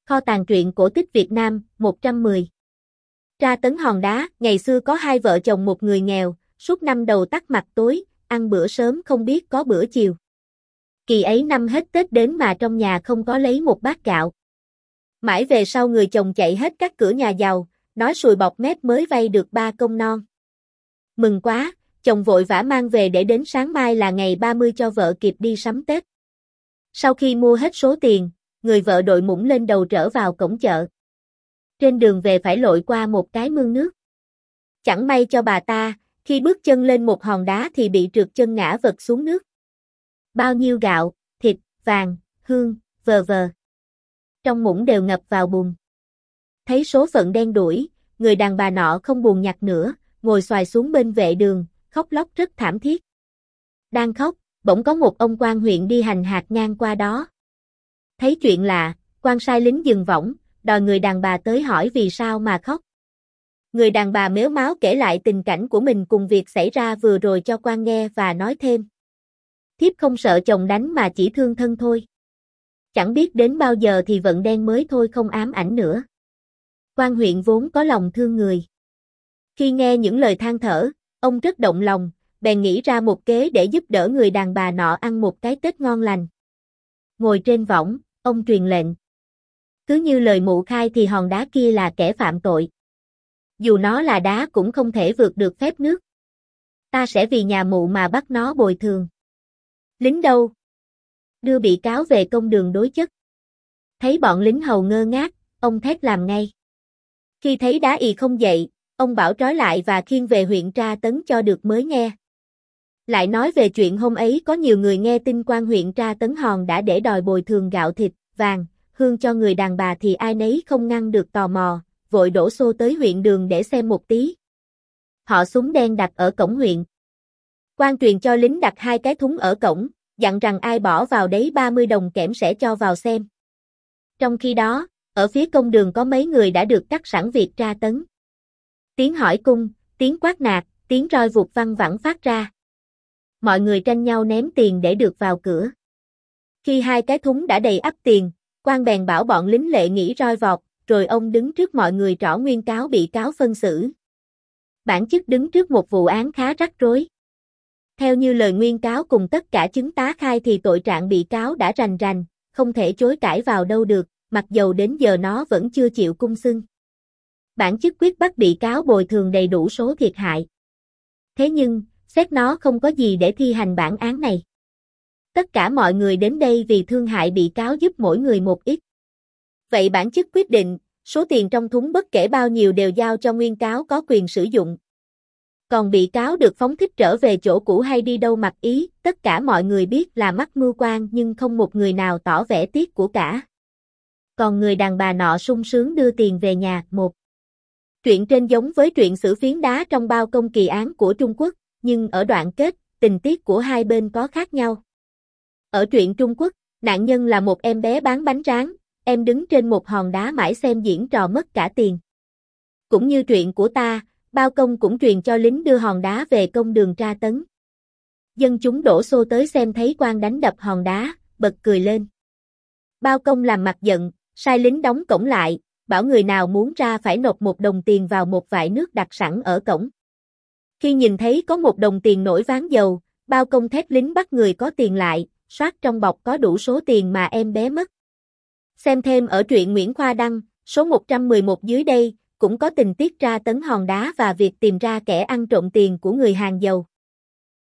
Kho tàng truyện cổ tích Việt Nam, 110. Tra tấn hòn đá, ngày xưa có hai vợ chồng một người nghèo, suốt năm đầu tắt mặt tối, ăn bữa sớm không biết có bữa chiều. Kỳ ấy năm hết Tết đến mà trong nhà không có lấy một bát gạo. Mãi về sau người chồng chạy hết các cửa nhà giàu, nói sùi bọt mép mới vay được 3 công non. Mừng quá, chồng vội vã mang về để đến sáng mai là ngày 30 cho vợ kịp đi sắm Tết. Sau khi mua hết số tiền, người vợ đội muỗng lên đầu trở vào cổng chợ. Trên đường về phải lội qua một cái mương nước. Chẳng may cho bà ta, khi bước chân lên một hòn đá thì bị trượt chân ngã vật xuống nước. Bao nhiêu gạo, thịt, vàng, hương, v.v. trong muỗng đều ngập vào bùn. Thấy số phận đen đủi, người đàn bà nọ không buồn nhặt nữa, ngồi xoài xuống bên vệ đường, khóc lóc rất thảm thiết. Đang khóc, bỗng có một ông quan huyện đi hành hạt ngang qua đó. Thấy chuyện lạ, quan sai lính dừng võng, đòi người đàn bà tới hỏi vì sao mà khóc. Người đàn bà mếu máo kể lại tình cảnh của mình cùng việc xảy ra vừa rồi cho quan nghe và nói thêm. Thiếp không sợ chồng đánh mà chỉ thương thân thôi. Chẳng biết đến bao giờ thì vận đen mới thôi không ám ảnh nữa. Quan huyện vốn có lòng thương người. Khi nghe những lời than thở, ông rất động lòng, bèn nghĩ ra một kế để giúp đỡ người đàn bà nọ ăn một cái Tết ngon lành. Ngồi trên võng, ông truyền lệnh. Cứ như lời mụ khai thì hòn đá kia là kẻ phạm tội. Dù nó là đá cũng không thể vượt được phép nước. Ta sẽ vì nhà mụ mà bắt nó bồi thường. Lính đâu? Đưa bị cáo về công đường đối chất. Thấy bọn lính hầu ngơ ngác, ông thét làm ngay. Khi thấy đá ì không dậy, ông bảo trói lại và khiêng về huyện tra tấn cho được mới nghe. Lại nói về chuyện hôm ấy có nhiều người nghe tin quan huyện tra tấn hòn đã để đòi bồi thường gạo thịt, vàng, hương cho người đàn bà thì ai nấy không ngăn được tò mò, vội đổ xô tới huyện đường để xem một tí. Họ súng đen đặt ở cổng huyện. Quan truyền cho lính đặt 2 cái thúng ở cổng, dặn rằng ai bỏ vào đấy 30 đồng kẽm sẽ cho vào xem. Trong khi đó, ở phía công đường có mấy người đã được cắt sẵn việc tra tấn. Tiếng hỏi cung, tiếng quát nạt, tiếng roi vụt văng vẳng phát ra. Mọi người tranh nhau ném tiền để được vào cửa. Khi 2 cái thúng đã đầy ắp tiền, quan bèn bảo bọn lính lệ nghỉ roi vọt, rồi ông đứng trước mọi người trỏ nguyên cáo bị cáo phân xử. Bản chức đứng trước một vụ án khá rắc rối. Theo như lời nguyên cáo cùng tất cả chứng tá khai thì tội trạng bị cáo đã rành rành, không thể chối cãi vào đâu được, mặc dầu đến giờ nó vẫn chưa chịu cung xưng. Bản chức quyết bắt bị cáo bồi thường đầy đủ số thiệt hại. Thế nhưng, xét nó không có gì để thi hành bản án này. Tất cả mọi người đến đây vì thương hại bị cáo giúp mỗi người một ít. Vậy bản chức quyết định, số tiền trong thúng bất kể bao nhiêu đều giao cho nguyên cáo có quyền sử dụng. Còn bị cáo được phóng thích trở về chỗ cũ hay đi đâu mặc ý, tất cả mọi người biết là mắc mưu quan nhưng không một người nào tỏ vẻ tiếc của cả. Còn người đàn bà nọ sung sướng đưa tiền về nhà. 1. Truyện trên giống với truyện xử phiến đá trong bao công kỳ án của Trung Quốc, nhưng ở đoạn kết, tình tiết của hai bên có khác nhau. Ở truyện Trung Quốc, nạn nhân là một em bé bán bánh rán, em đứng trên một hòn đá mãi xem diễn trò mất cả tiền. Cũng như truyện của ta, bao công cũng truyền cho lính đưa hòn đá về công đường tra tấn. Dân chúng đổ xô tới xem thấy quan đánh đập hòn đá, bật cười lên. Bao công làm mặt giận, sai lính đóng cổng lại, bảo người nào muốn ra phải nộp 1 đồng tiền vào một vại nước đặt sẵn ở cổng. Khi nhìn thấy có 1 đồng tiền nổi ván dầu, bao công thét lính bắt người có tiền lại, soát trong bọc có đủ số tiền mà em bé mất. Xem thêm ở truyện Nguyễn Khoa Đăng, số 111 dưới đây, cũng có tình tiết tra tấn hòn đá và việc tìm ra kẻ ăn trộm tiền của người hàng giàu.